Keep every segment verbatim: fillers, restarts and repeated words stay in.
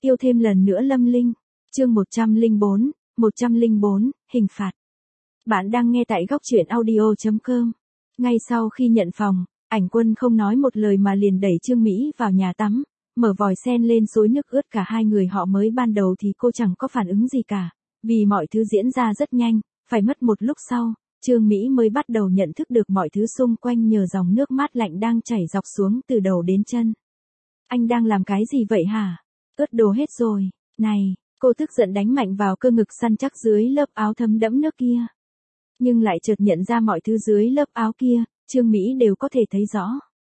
Yêu thêm lần nữa Lâm Linh. Chương một trăm lẻ bốn, một trăm lẻ bốn, hình phạt. Bạn đang nghe tại góc truyện audio chấm com. Ngay sau khi nhận phòng, Ảnh Quân không nói một lời mà liền đẩy Trương Mỹ vào nhà tắm, mở vòi sen lên xối nước ướt cả hai người họ. Mới ban đầu thì cô chẳng có phản ứng gì cả, vì mọi thứ diễn ra rất nhanh, phải mất một lúc sau, Trương Mỹ mới bắt đầu nhận thức được mọi thứ xung quanh nhờ dòng nước mát lạnh đang chảy dọc xuống từ đầu đến chân. Anh đang làm cái gì vậy hả? Ướt đồ hết rồi, này, cô tức giận đánh mạnh vào cơ ngực săn chắc dưới lớp áo thấm đẫm nước kia. Nhưng lại chợt nhận ra mọi thứ dưới lớp áo kia, Trương Mỹ đều có thể thấy rõ.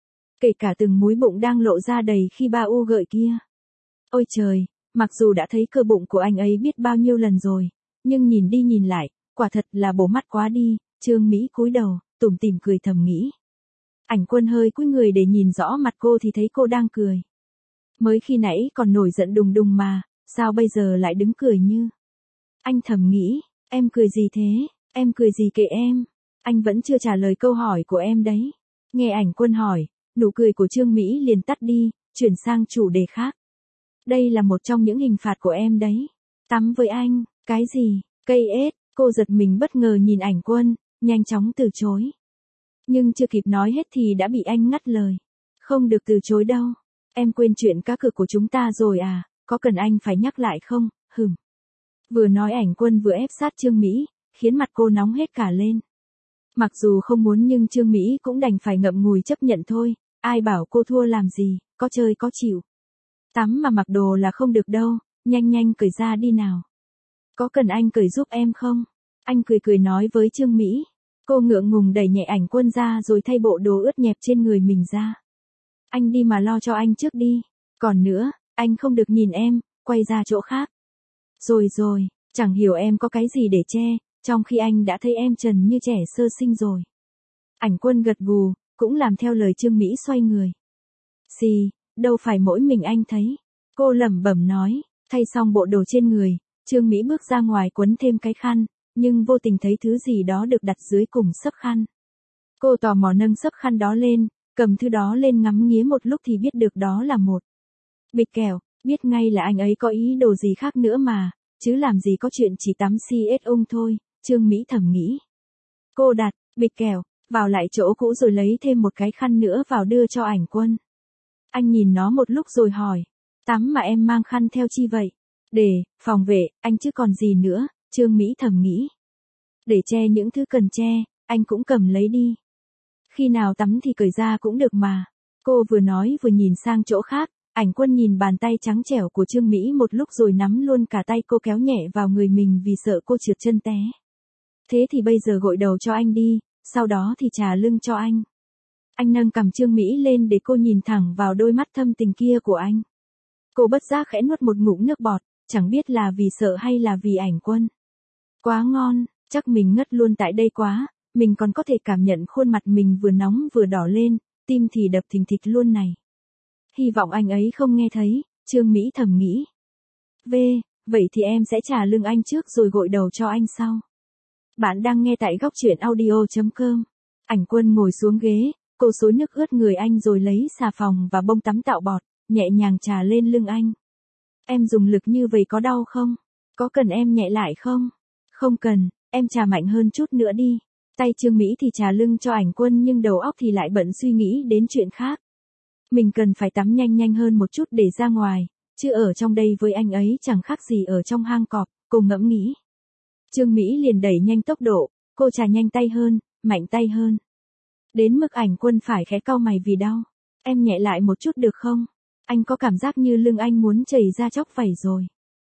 Kể cả từng múi bụng đang lộ ra đầy khi ba u gợi kia. Ôi trời, mặc dù đã thấy cơ bụng của anh ấy biết bao nhiêu lần rồi, nhưng nhìn đi nhìn lại, quả thật là bổ mắt quá đi. Trương Mỹ cúi đầu, tủm tỉm cười thầm nghĩ. Ảnh Quân hơi cúi người để nhìn rõ mặt cô thì thấy cô đang cười. Mới khi nãy còn nổi giận đùng đùng mà, sao bây giờ lại đứng cười như? Anh thầm nghĩ, em cười gì thế, em cười gì kệ em, anh vẫn chưa trả lời câu hỏi của em đấy. Nghe Ảnh Quân hỏi, nụ cười của Trương Mỹ liền tắt đi, chuyển sang chủ đề khác. Đây là một trong những hình phạt của em đấy. Tắm với anh, cái gì, cây ếch, cô giật mình bất ngờ nhìn Ảnh Quân, nhanh chóng từ chối. Nhưng chưa kịp nói hết thì đã bị anh ngắt lời. Không được từ chối đâu. Em quên chuyện cá cược của chúng ta rồi à, có cần anh phải nhắc lại không, hừm. Vừa nói Ảnh Quân vừa ép sát Trương Mỹ, khiến mặt cô nóng hết cả lên. Mặc dù không muốn nhưng Trương Mỹ cũng đành phải ngậm ngùi chấp nhận thôi, ai bảo cô thua làm gì, có chơi có chịu. Tắm mà mặc đồ là không được đâu, nhanh nhanh cởi ra đi nào. Có cần anh cởi giúp em không? Anh cười cười nói với Trương Mỹ. Cô ngượng ngùng đẩy nhẹ Ảnh Quân ra rồi thay bộ đồ ướt nhẹp trên người mình ra. Anh đi mà lo cho anh trước đi. Còn nữa, anh không được nhìn em, quay ra chỗ khác. Rồi rồi, chẳng hiểu em có cái gì để che, trong khi anh đã thấy em trần như trẻ sơ sinh rồi. Ảnh Quân gật gù, cũng làm theo lời Trương Mỹ xoay người. Xì, đâu phải mỗi mình anh thấy. Cô lẩm bẩm nói, thay xong bộ đồ trên người, Trương Mỹ bước ra ngoài quấn thêm cái khăn, nhưng vô tình thấy thứ gì đó được đặt dưới cùng xấp khăn. Cô tò mò nâng xấp khăn đó lên, cầm thứ đó lên ngắm nghía một lúc thì biết được đó là một bịch kẹo, biết ngay là anh ấy có ý đồ gì khác nữa mà, chứ làm gì có chuyện chỉ tắm xê ét ung thôi, Trương Mỹ thầm nghĩ. Cô đặt bịch kẹo vào lại chỗ cũ rồi lấy thêm một cái khăn nữa vào đưa cho Ảnh Quân. Anh nhìn nó một lúc rồi hỏi, tắm mà em mang khăn theo chi vậy? Để phòng vệ, anh chứ còn gì nữa, Trương Mỹ thầm nghĩ. Để che những thứ cần che, anh cũng cầm lấy đi. Khi nào tắm thì cởi ra cũng được mà. Cô vừa nói vừa nhìn sang chỗ khác, Ảnh Quân nhìn bàn tay trắng trẻo của Trương Mỹ một lúc rồi nắm luôn cả tay cô kéo nhẹ vào người mình vì sợ cô trượt chân té. Thế thì bây giờ gội đầu cho anh đi, sau đó thì chà lưng cho anh. Anh nâng cằm Trương Mỹ lên để cô nhìn thẳng vào đôi mắt thâm tình kia của anh. Cô bất giác khẽ nuốt một ngụm nước bọt, chẳng biết là vì sợ hay là vì Ảnh Quân. Quá ngon, chắc mình ngất luôn tại đây quá, mình còn có thể cảm nhận khuôn mặt mình vừa nóng vừa đỏ lên, tim thì đập thình thịch luôn này. Hy vọng anh ấy không nghe thấy, Trương Mỹ thầm nghĩ. V, vậy thì em sẽ chà lưng anh trước rồi gội đầu cho anh sau. Bạn đang nghe tại góc truyện audio chấm com. Ảnh Quân ngồi xuống ghế, cô xối nước ướt người anh rồi lấy xà phòng và bông tắm tạo bọt, nhẹ nhàng chà lên lưng anh. Em dùng lực như vậy có đau không? Có cần em nhẹ lại không? Không cần, em chà mạnh hơn chút nữa đi. Tay Trương Mỹ thì chà lưng cho Ảnh Quân nhưng đầu óc thì lại bận suy nghĩ đến chuyện khác. Mình cần phải tắm nhanh nhanh hơn một chút để ra ngoài, chứ ở trong đây với anh ấy chẳng khác gì ở trong hang cọp, cô ngẫm nghĩ. Trương Mỹ liền đẩy nhanh tốc độ, cô chà nhanh tay hơn, mạnh tay hơn. Đến mức Ảnh Quân phải khẽ cau mày vì đau. Em nhẹ lại một chút được không? Anh có cảm giác như lưng anh muốn chảy ra chóc vảy rồi.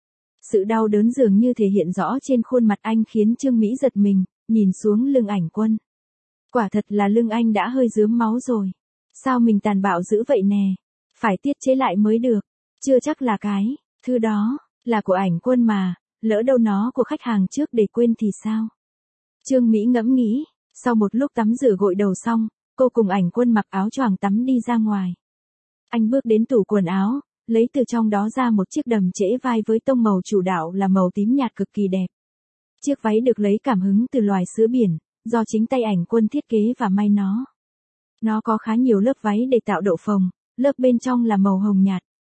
Sự đau đớn dường như thể hiện rõ trên khuôn mặt anh khiến Trương Mỹ giật mình, nhìn xuống lưng Ảnh Quân. Quả thật là lưng anh đã hơi rướm máu rồi. Sao mình tàn bạo dữ vậy nè? Phải tiết chế lại mới được. Chưa chắc là cái thứ đó là của Ảnh Quân mà, lỡ đâu nó của khách hàng trước để quên thì sao? Trương Mỹ ngẫm nghĩ, sau một lúc tắm rửa gội đầu xong, cô cùng Ảnh Quân mặc áo choàng tắm đi ra ngoài. Anh bước đến tủ quần áo, lấy từ trong đó ra một chiếc đầm trễ vai với tông màu chủ đạo là màu tím nhạt cực kỳ đẹp. Chiếc váy được lấy cảm hứng từ loài sứa biển, do chính tay Ảnh Quân thiết kế và may nó. Nó có khá nhiều lớp váy để tạo độ phồng, lớp bên trong là màu hồng nhạt,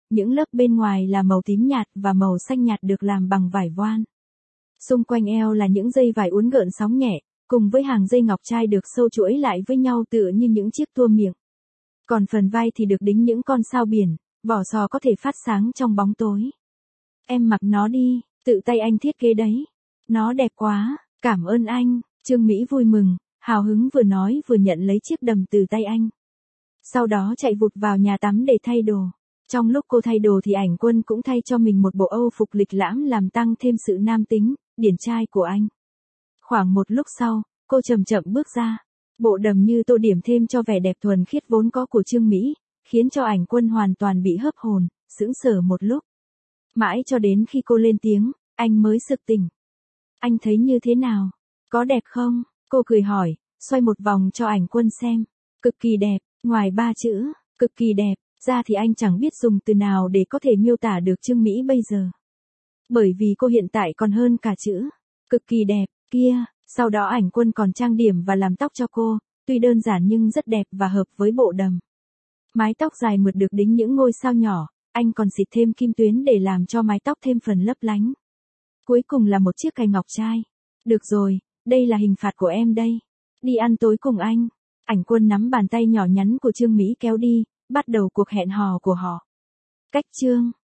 những lớp bên ngoài là màu tím nhạt và màu xanh nhạt được làm bằng vải voan. Xung quanh eo là những dây vải uốn gợn sóng nhẹ, cùng với hàng dây ngọc trai được sâu chuỗi lại với nhau tựa như những chiếc tua miệng. Còn phần vai thì được đính những con sao biển, vỏ sò có thể phát sáng trong bóng tối. Em mặc nó đi, tự tay anh thiết kế đấy. Nó đẹp quá, cảm ơn anh. Trương Mỹ vui mừng, hào hứng vừa nói vừa nhận lấy chiếc đầm từ tay anh. Sau đó chạy vụt vào nhà tắm để thay đồ. Trong lúc cô thay đồ thì Ảnh Quân cũng thay cho mình một bộ âu phục lịch lãm làm tăng thêm sự nam tính, điển trai của anh. Khoảng một lúc sau, cô chậm chậm bước ra. Bộ đầm như tô điểm thêm cho vẻ đẹp thuần khiết vốn có của Trương Mỹ, khiến cho Ảnh Quân hoàn toàn bị hớp hồn, sững sờ một lúc. Mãi cho đến khi cô lên tiếng, anh mới sực tỉnh. Anh thấy như thế nào? Có đẹp không? Cô cười hỏi, xoay một vòng cho Ảnh Quân xem. Cực kỳ đẹp, ngoài ba chữ, cực kỳ đẹp, ra thì anh chẳng biết dùng từ nào để có thể miêu tả được Trương Mỹ bây giờ. Bởi vì cô hiện tại còn hơn cả chữ, cực kỳ đẹp, kia. Sau đó Ảnh Quân còn trang điểm và làm tóc cho cô, tuy đơn giản nhưng rất đẹp và hợp với bộ đầm. Mái tóc dài mượt được đính những ngôi sao nhỏ, anh còn xịt thêm kim tuyến để làm cho mái tóc thêm phần lấp lánh. Cuối cùng là một chiếc cài ngọc trai. Được rồi, đây là hình phạt của em đây. Đi ăn tối cùng anh. Ảnh Quân nắm bàn tay nhỏ nhắn của Trương Mỹ kéo đi, bắt đầu cuộc hẹn hò của họ. Cách chương